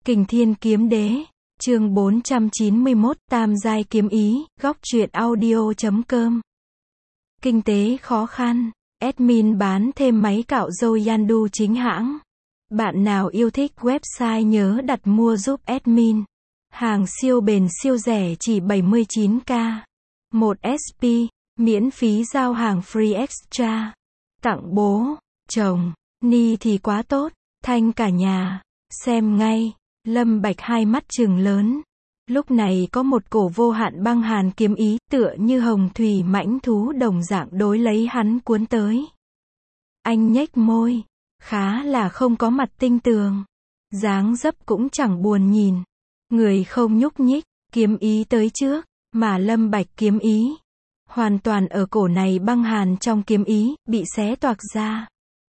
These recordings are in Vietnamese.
Kình Thiên Kiếm Đế, chương 491, Tam Giai Kiếm Ý, góc truyện audio.com. Kinh tế khó khăn, admin bán thêm máy cạo râu Yandu chính hãng. Bạn nào yêu thích website nhớ đặt mua giúp admin. Hàng siêu bền siêu rẻ chỉ 79k. 1 SP, miễn phí giao hàng free extra. Tặng bố, chồng, ni thì quá tốt, thanh cả nhà. Xem ngay. Lâm Bạch hai mắt trừng lớn. Lúc này có một cổ vô hạn băng hàn kiếm ý, tựa như hồng thủy mãnh thú đồng dạng đối lấy hắn cuốn tới. Anh nhếch môi, khá là không có mặt tinh tường. Dáng dấp cũng chẳng buồn nhìn. Người không nhúc nhích, kiếm ý tới trước, mà Lâm Bạch kiếm ý hoàn toàn ở cổ này băng hàn trong kiếm ý, bị xé toạc ra.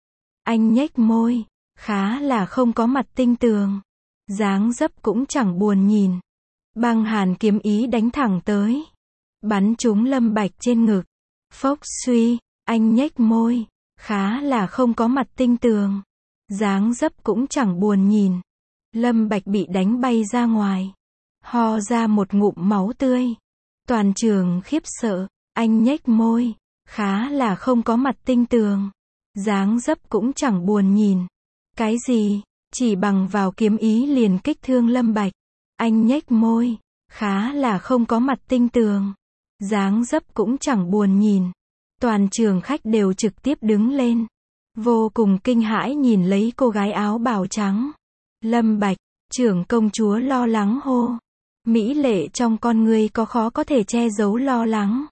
Anh nhếch môi, khá là không có mặt tinh tường. Dáng dấp cũng chẳng buồn nhìn. Băng hàn kiếm ý đánh thẳng tới. Bắn trúng Lâm Bạch trên ngực. Phốc suy, anh nhếch môi. Khá là không có mặt tinh tường. Dáng dấp cũng chẳng buồn nhìn. Lâm Bạch bị đánh bay ra ngoài. Ho ra một ngụm máu tươi. Toàn trường khiếp sợ. Anh nhếch môi. Khá là không có mặt tinh tường. Dáng dấp cũng chẳng buồn nhìn. Cái gì? Chỉ bằng vào kiếm ý liền kích thương Lâm Bạch. Anh nhếch môi. Khá là không có mặt tinh tường. Dáng dấp cũng chẳng buồn nhìn. Toàn trường khách đều trực tiếp đứng lên. Vô cùng kinh hãi nhìn lấy cô gái áo bào trắng. Lâm Bạch, trưởng công chúa lo lắng hô. Mỹ lệ trong con người có khó có thể che giấu lo lắng.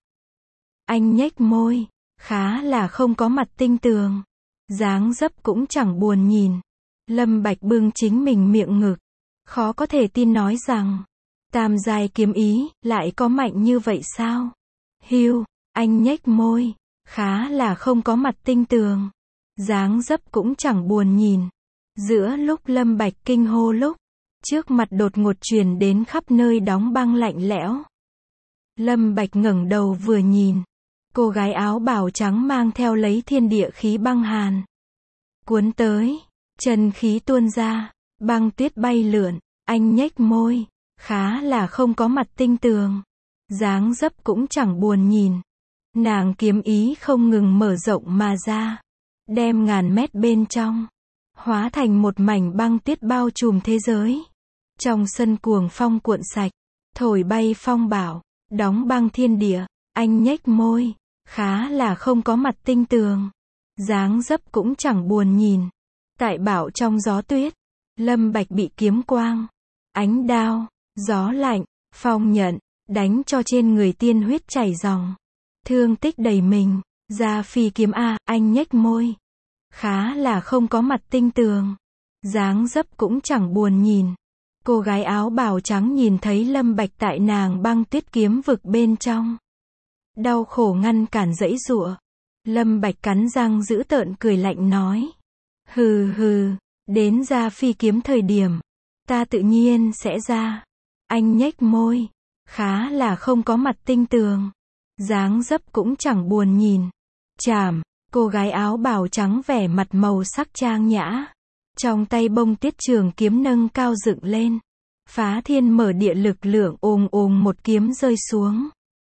Anh nhếch môi. Khá là không có mặt tinh tường. Dáng dấp cũng chẳng buồn nhìn. Lâm Bạch bưng chính mình miệng ngực. Khó có thể tin nói rằng, tam giai kiếm ý, lại có mạnh như vậy sao? Hiu, anh nhếch môi. Khá là không có mặt tinh tường. Dáng dấp cũng chẳng buồn nhìn. Giữa lúc Lâm Bạch kinh hô lúc, trước mặt đột ngột truyền đến khắp nơi đóng băng lạnh lẽo. Lâm Bạch ngẩng đầu vừa nhìn. Cô gái áo bào trắng mang theo lấy thiên địa khí băng hàn. Cuốn tới. Chân khí tuôn ra, băng tuyết bay lượn, anh nhếch môi, khá là không có mặt tinh tường. Dáng dấp cũng chẳng buồn nhìn. Nàng kiếm ý không ngừng mở rộng mà ra, đem ngàn mét bên trong, hóa thành một mảnh băng tuyết bao trùm thế giới. Trong sân cuồng phong cuộn sạch, thổi bay phong bão, đóng băng thiên địa, anh nhếch môi, khá là không có mặt tinh tường. Dáng dấp cũng chẳng buồn nhìn. Tại bảo trong gió tuyết, Lâm Bạch bị kiếm quang, ánh đao, gió lạnh, phong nhận, đánh cho trên người tiên huyết chảy ròng. Thương tích đầy mình, ra phi kiếm A, anh nhếch môi. Khá là không có mặt tinh tường. Dáng dấp cũng chẳng buồn nhìn. Cô gái áo bào trắng nhìn thấy Lâm Bạch tại nàng băng tuyết kiếm vực bên trong. Đau khổ ngăn cản giãy giụa. Lâm Bạch cắn răng dữ tợn cười lạnh nói. Hừ hừ, đến ra phi kiếm thời điểm, ta tự nhiên sẽ ra. Anh nhếch môi, khá là không có mặt tinh tường. Dáng dấp cũng chẳng buồn nhìn. Chảm, cô gái áo bào trắng vẻ mặt màu sắc trang nhã. Trong tay bông tuyết trường kiếm nâng cao dựng lên. Phá thiên mở địa lực lượng ồng ồng một kiếm rơi xuống.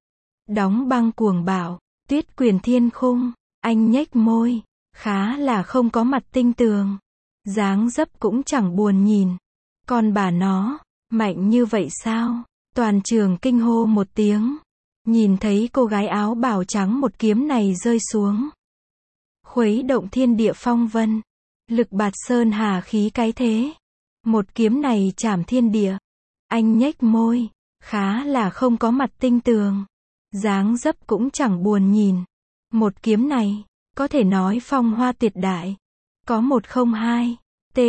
Đóng băng cuồng bạo, tuyết quyền thiên khung, anh nhếch môi. Khá là không có mặt tinh tường. Dáng dấp cũng chẳng buồn nhìn. Con bà nó, mạnh như vậy sao? Toàn trường kinh hô một tiếng. Nhìn thấy cô gái áo bào trắng một kiếm này rơi xuống. Khuấy động thiên địa phong vân. Lực bạt sơn hà khí cái thế. Một kiếm này chảm thiên địa. Anh nhếch môi. Khá là không có mặt tinh tường. Dáng dấp cũng chẳng buồn nhìn. Một kiếm này có thể nói phong hoa tuyệt đại. Có 102.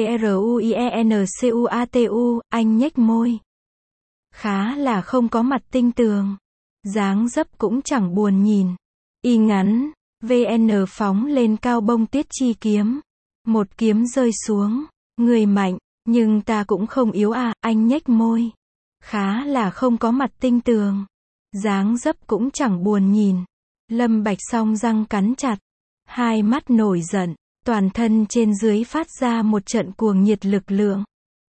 TRUIENCUATU, anh nhếch môi. Khá là không có mặt tinh tường. Dáng dấp cũng chẳng buồn nhìn. Y ngắn, VN phóng lên cao bông tuyết chi kiếm. Một kiếm rơi xuống. Người mạnh, nhưng ta cũng không yếu à, anh nhếch môi. Khá là không có mặt tinh tường. Dáng dấp cũng chẳng buồn nhìn. Lâm Bạch song răng cắn chặt. Hai mắt nổi giận, toàn thân trên dưới phát ra một trận cuồng nhiệt lực lượng.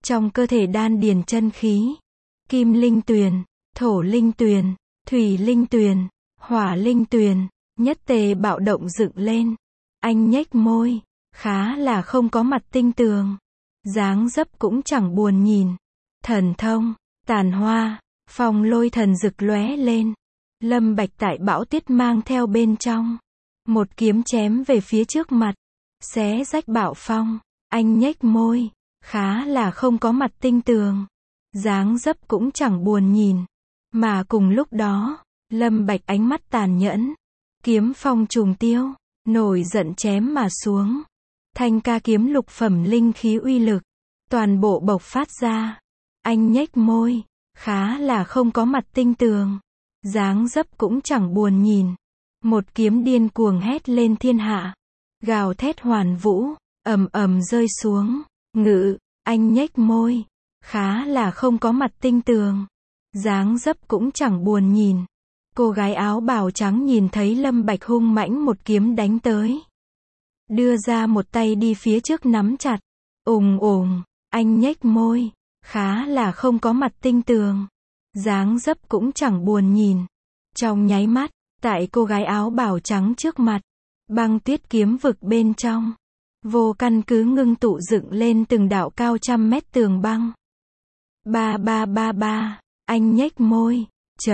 Trong cơ thể đan điền chân khí, kim linh tuyền, thổ linh tuyền, thủy linh tuyền, hỏa linh tuyền, nhất tề bạo động dựng lên. Anh nhếch môi, khá là không có mặt tinh tường. Dáng dấp cũng chẳng buồn nhìn. Thần thông, tàn hoa, phong lôi thần rực lóe lên. Lâm Bạch tại bão tuyết mang theo bên trong. Một kiếm chém về phía trước mặt. Xé rách bạo phong. Anh nhếch môi, khá là không có mặt tinh tường. Dáng dấp cũng chẳng buồn nhìn. Mà cùng lúc đó, Lâm Bạch ánh mắt tàn nhẫn. Kiếm phong trùng tiêu, nổi giận chém mà xuống. Thanh ca kiếm lục phẩm linh khí uy lực, toàn bộ bộc phát ra. Anh nhếch môi, khá là không có mặt tinh tường. Dáng dấp cũng chẳng buồn nhìn. Một kiếm điên cuồng hét lên thiên hạ. Gào thét hoàn vũ, ầm ầm rơi xuống. Ngự, anh nhếch môi, khá là không có mặt tinh tường. Dáng dấp cũng chẳng buồn nhìn. Cô gái áo bào trắng nhìn thấy Lâm Bạch hung mãnh một kiếm đánh tới. Đưa ra một tay đi phía trước nắm chặt. Ùng, anh nhếch môi, khá là không có mặt tinh tường. Dáng dấp cũng chẳng buồn nhìn. Trong nháy mắt, tại cô gái áo bào trắng trước mặt, băng tuyết kiếm vực bên trong, vô căn cứ ngưng tụ dựng lên từng đạo cao trăm mét tường băng. Ba, anh nhếch môi,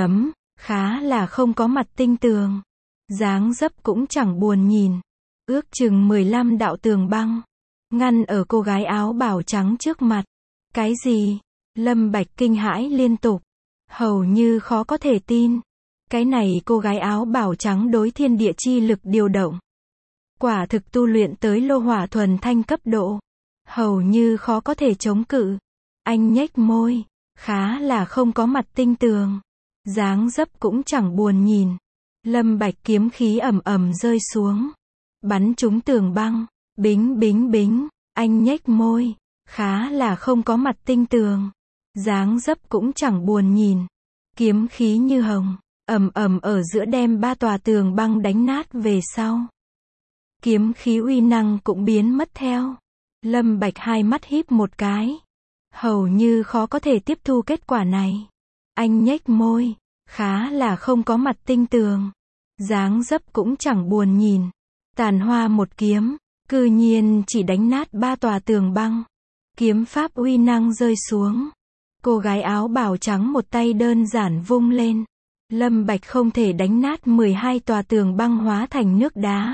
khá là không có mặt tinh tường. Dáng dấp cũng chẳng buồn nhìn. Ước chừng 15 đạo tường băng, ngăn ở cô gái áo bào trắng trước mặt. Cái gì? Lâm Bạch kinh hãi liên tục. Hầu như khó có thể tin. Cái này cô gái áo bào trắng đối thiên địa chi lực điều động. Quả thực tu luyện tới lô hỏa thuần thanh cấp độ. Hầu như khó có thể chống cự. Anh nhếch môi, khá là không có mặt tinh tường. Dáng dấp cũng chẳng buồn nhìn. Lâm Bạch kiếm khí ầm ầm rơi xuống. Bắn trúng tường băng. Bính, anh nhếch môi, khá là không có mặt tinh tường. Dáng dấp cũng chẳng buồn nhìn. Kiếm khí như hồng, ầm ầm ở giữa đem 3 tòa tường băng đánh nát về sau. Kiếm khí uy năng cũng biến mất theo. Lâm Bạch hai mắt híp một cái. Hầu như khó có thể tiếp thu kết quả này. Anh nhếch môi, khá là không có mặt tinh tường. Dáng dấp cũng chẳng buồn nhìn. Tàn hoa một kiếm, cư nhiên chỉ đánh nát 3 tòa tường băng. Kiếm pháp uy năng rơi xuống. Cô gái áo bào trắng một tay đơn giản vung lên. Lâm Bạch không thể đánh nát 12 tòa tường băng hóa thành nước đá.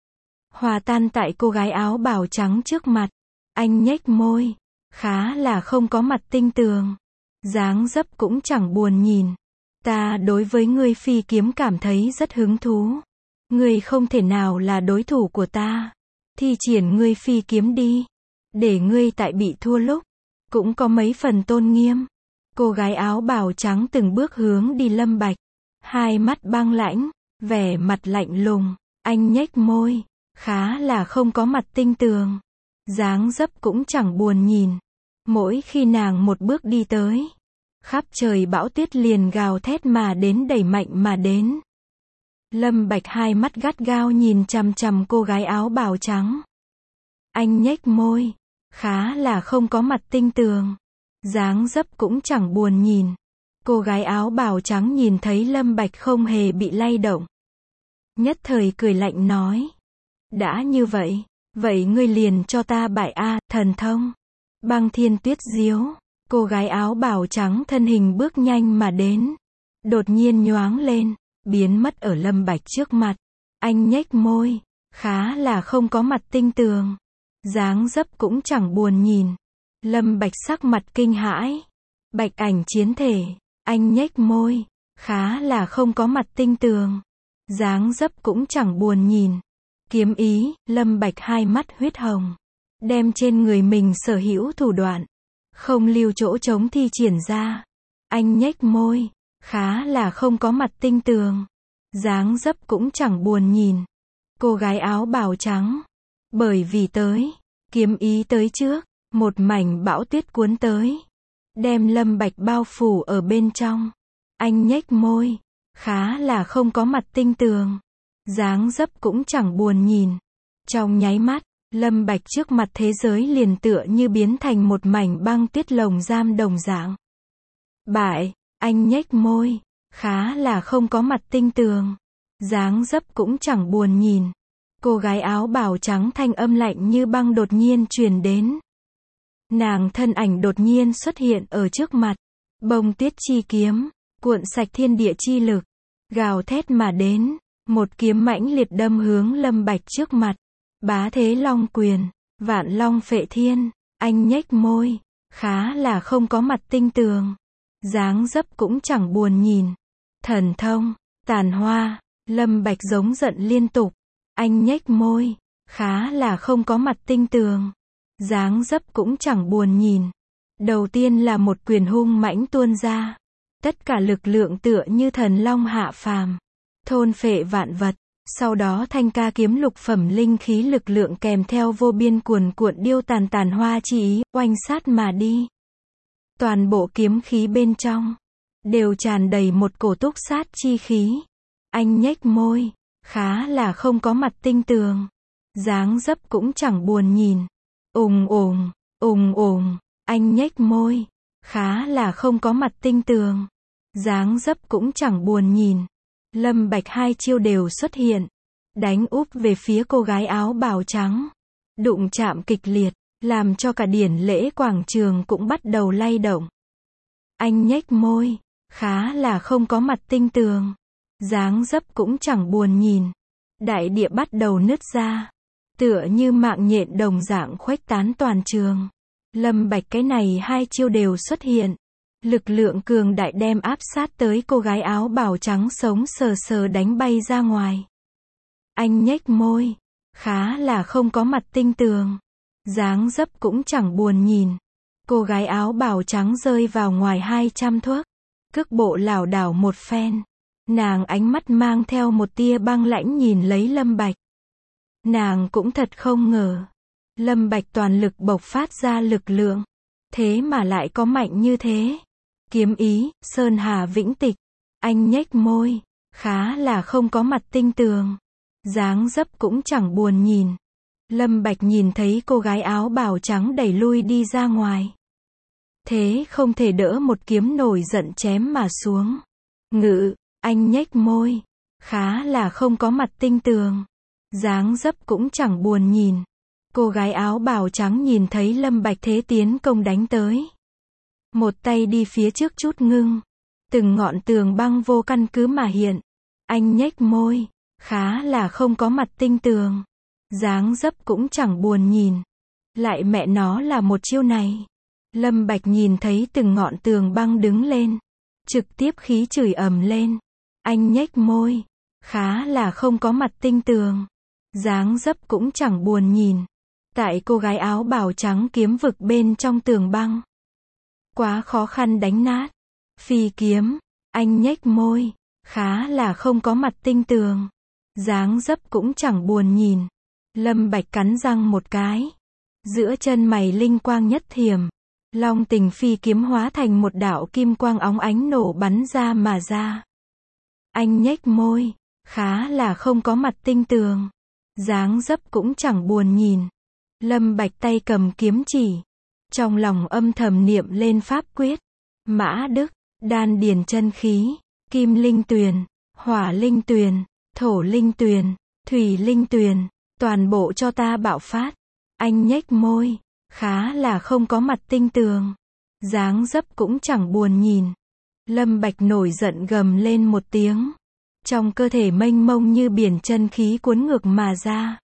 Hòa tan tại cô gái áo bào trắng trước mặt. Anh nhếch môi, khá là không có mặt tinh tường. Dáng dấp cũng chẳng buồn nhìn. Ta đối với ngươi phi kiếm cảm thấy rất hứng thú. Ngươi không thể nào là đối thủ của ta. Thi triển ngươi phi kiếm đi. Để ngươi tại bị thua lúc, cũng có mấy phần tôn nghiêm. Cô gái áo bào trắng từng bước hướng đi Lâm Bạch. Hai mắt băng lãnh, vẻ mặt lạnh lùng. Anh nhếch môi, khá là không có mặt tinh tường. Dáng dấp cũng chẳng buồn nhìn. Mỗi khi nàng một bước đi tới, khắp trời bão tuyết liền gào thét mà đến đẩy mạnh mà đến. Lâm Bạch hai mắt gắt gao nhìn chằm chằm cô gái áo bào trắng. Anh nhếch môi, khá là không có mặt tinh tường. Dáng dấp cũng chẳng buồn nhìn. Cô gái áo bào trắng nhìn thấy Lâm Bạch không hề bị lay động. Nhất thời cười lạnh nói. Đã như vậy, vậy ngươi liền cho ta bại a, thần thông. Băng thiên tuyết diếu. Cô gái áo bào trắng thân hình bước nhanh mà đến. Đột nhiên nhoáng lên, biến mất ở Lâm Bạch trước mặt. Anh nhếch môi, khá là không có mặt tinh tường. Dáng dấp cũng chẳng buồn nhìn. Lâm Bạch sắc mặt kinh hãi. Bạch ảnh chiến thể. Anh nhếch môi, khá là không có mặt tinh tường. Dáng dấp cũng chẳng buồn nhìn. Kiếm ý, Lâm Bạch hai mắt huyết hồng. Đem trên người mình sở hữu thủ đoạn. Không lưu chỗ trống thi triển ra. Anh nhếch môi, khá là không có mặt tinh tường. Dáng dấp cũng chẳng buồn nhìn. Cô gái áo bào trắng. Bởi vì tới, kiếm ý tới trước, một mảnh bão tuyết cuốn tới. Đem Lâm Bạch bao phủ ở bên trong. Anh nhếch môi, khá là không có mặt tinh tường. Dáng dấp cũng chẳng buồn nhìn. Trong nháy mắt, Lâm Bạch trước mặt thế giới liền tựa như biến thành một mảnh băng tuyết lồng giam đồng dạng. Bại, anh nhếch môi, khá là không có mặt tinh tường. Dáng dấp cũng chẳng buồn nhìn. Cô gái áo bào trắng thanh âm lạnh như băng đột nhiên truyền đến. Nàng thân ảnh đột nhiên xuất hiện ở trước mặt. Bông tuyết chi kiếm, cuộn sạch thiên địa chi lực, gào thét mà đến, một kiếm mãnh liệt đâm hướng Lâm Bạch trước mặt. Bá thế long quyền, vạn long phệ thiên, anh nhếch môi, khá là không có mặt tinh tường. Dáng dấp cũng chẳng buồn nhìn. Thần thông, tàn hoa, Lâm Bạch giống giận liên tục. Anh nhếch môi, khá là không có mặt tinh tường. Dáng dấp cũng chẳng buồn nhìn. Đầu tiên là một quyền hung mãnh tuôn ra. Tất cả lực lượng tựa như thần long hạ phàm, thôn phệ vạn vật. Sau đó thanh ca kiếm lục phẩm linh khí lực lượng kèm theo vô biên cuồn cuộn điêu tàn tàn hoa chi ý, oanh sát mà đi. Toàn bộ kiếm khí bên trong đều tràn đầy một cổ túc sát chi khí. Anh nhếch môi, khá là không có mặt tinh tường. Dáng dấp cũng chẳng buồn nhìn. Ùng ùng, anh nhếch môi, khá là không có mặt tinh tường. Dáng dấp cũng chẳng buồn nhìn. Lâm Bạch hai chiêu đều xuất hiện, đánh úp về phía cô gái áo bào trắng. Đụng chạm kịch liệt, làm cho cả điển lễ quảng trường cũng bắt đầu lay động. Anh nhếch môi, khá là không có mặt tinh tường. Dáng dấp cũng chẳng buồn nhìn. Đại địa bắt đầu nứt ra, tựa như mạng nhện đồng dạng khuếch tán toàn trường. Lâm Bạch cái này hai chiêu đều xuất hiện. Lực lượng cường đại đem áp sát tới cô gái áo bào trắng sống sờ sờ đánh bay ra ngoài. Anh nhếch môi, khá là không có mặt tinh tường. Dáng dấp cũng chẳng buồn nhìn. Cô gái áo bào trắng rơi vào ngoài 200 thước. Cước bộ lảo đảo một phen. Nàng ánh mắt mang theo một tia băng lãnh nhìn lấy Lâm Bạch. Nàng cũng thật không ngờ. Lâm Bạch toàn lực bộc phát ra lực lượng. Thế mà lại có mạnh như thế. Kiếm ý, sơn hà vĩnh tịch. Anh nhếch môi, khá là không có mặt tinh tường. Dáng dấp cũng chẳng buồn nhìn. Lâm Bạch nhìn thấy cô gái áo bào trắng đẩy lui đi ra ngoài. Thế không thể đỡ một kiếm nổi giận chém mà xuống. Ngự, anh nhếch môi, khá là không có mặt tinh tường. Dáng dấp cũng chẳng buồn nhìn. Cô gái áo bào trắng nhìn thấy Lâm Bạch thế tiến công đánh tới. Một tay đi phía trước chút ngưng. Từng ngọn tường băng vô căn cứ mà hiện. Anh nhếch môi, khá là không có mặt tinh tường. Dáng dấp cũng chẳng buồn nhìn. Lại mẹ nó là một chiêu này. Lâm Bạch nhìn thấy từng ngọn tường băng đứng lên. Trực tiếp khí chửi ầm lên. Anh nhếch môi, khá là không có mặt tinh tường. Dáng dấp cũng chẳng buồn nhìn. Tại cô gái áo bào trắng kiếm vực bên trong tường băng. Quá khó khăn đánh nát. Phi kiếm, anh nhếch môi, khá là không có mặt tinh tường. Dáng dấp cũng chẳng buồn nhìn. Lâm Bạch cắn răng một cái. Giữa chân mày linh quang nhất thiểm. Long tình phi kiếm hóa thành một đạo kim quang óng ánh nổ bắn ra mà ra. Anh nhếch môi, khá là không có mặt tinh tường. Dáng dấp cũng chẳng buồn nhìn. Lâm Bạch tay cầm kiếm chỉ. Trong lòng âm thầm niệm lên pháp quyết. Mã Đức, đan điền chân khí, kim linh tuyền, hỏa linh tuyền, thổ linh tuyền, thủy linh tuyền, toàn bộ cho ta bạo phát. Anh nhếch môi, khá là không có mặt tinh tường. Dáng dấp cũng chẳng buồn nhìn. Lâm Bạch nổi giận gầm lên một tiếng. Trong cơ thể mênh mông như biển chân khí cuốn ngược mà ra.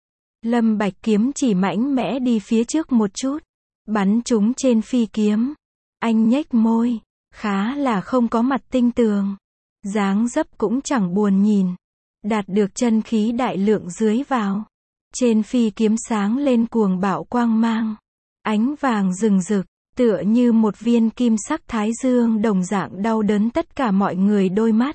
Lâm Bạch kiếm chỉ mãnh mẽ đi phía trước một chút. Bắn trúng trên phi kiếm. Anh nhếch môi, khá là không có mặt tinh tường. Dáng dấp cũng chẳng buồn nhìn. Đạt được chân khí đại lượng dưới vào. Trên phi kiếm sáng lên cuồng bạo quang mang. Ánh vàng rừng rực, tựa như một viên kim sắc thái dương đồng dạng đau đớn tất cả mọi người đôi mắt.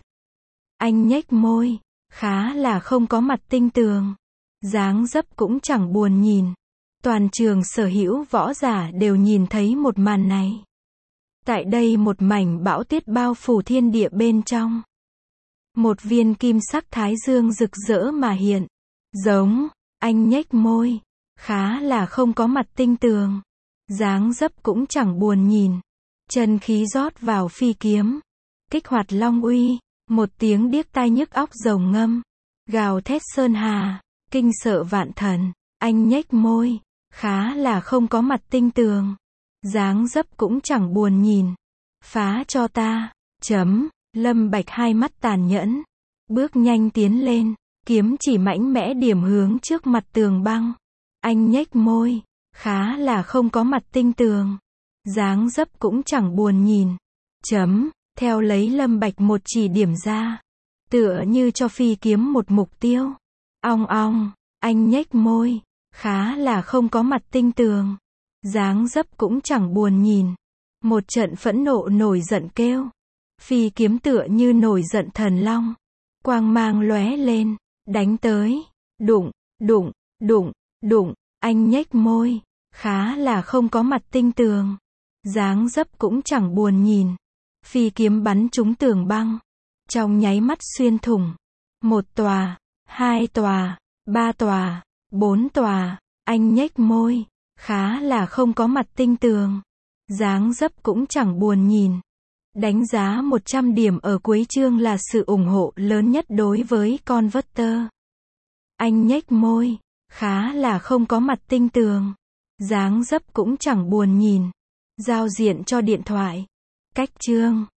Anh nhếch môi, khá là không có mặt tinh tường. Dáng dấp cũng chẳng buồn nhìn. Toàn trường sở hữu võ giả đều nhìn thấy một màn này. Tại đây một mảnh bão tuyết bao phủ thiên địa bên trong. Một viên kim sắc thái dương rực rỡ mà hiện. Giống, anh nhếch môi, khá là không có mặt tinh tường. Dáng dấp cũng chẳng buồn nhìn. Chân khí rót vào phi kiếm. Kích hoạt long uy. Một tiếng điếc tai nhức óc rồng ngâm. Gào thét sơn hà. Kinh sợ vạn thần. Anh nhếch môi. Khá là không có mặt tinh tường. Dáng dấp cũng chẳng buồn nhìn. Phá cho ta. Chấm. Lâm Bạch hai mắt tàn nhẫn. Bước nhanh tiến lên. Kiếm chỉ mạnh mẽ điểm hướng trước mặt tường băng. Anh nhếch môi. Khá là không có mặt tinh tường. Dáng dấp cũng chẳng buồn nhìn. Chấm. Theo lấy Lâm Bạch một chỉ điểm ra. Tựa như cho phi kiếm một mục tiêu. Ong ong. Anh nhếch môi. Khá là không có mặt tinh tường. Dáng dấp cũng chẳng buồn nhìn. Một trận phẫn nộ nổi giận kêu. Phi kiếm tựa như nổi giận thần long. Quang mang lóe lên. Đánh tới. Đụng, đụng, đụng, đụng. Anh nhếch môi. Khá là không có mặt tinh tường. Dáng dấp cũng chẳng buồn nhìn. Phi kiếm bắn trúng tường băng. Trong nháy mắt xuyên thủng. 1 tòa, 2 tòa, 3 tòa, 4 tòa. Anh nhếch môi. Khá là không có mặt tinh tường. Dáng dấp cũng chẳng buồn nhìn. Đánh giá 100 điểm ở cuối chương là sự ủng hộ lớn nhất đối với Converter. Anh nhếch môi. Khá là không có mặt tinh tường. Dáng dấp cũng chẳng buồn nhìn. Giao diện cho điện thoại. Cách chương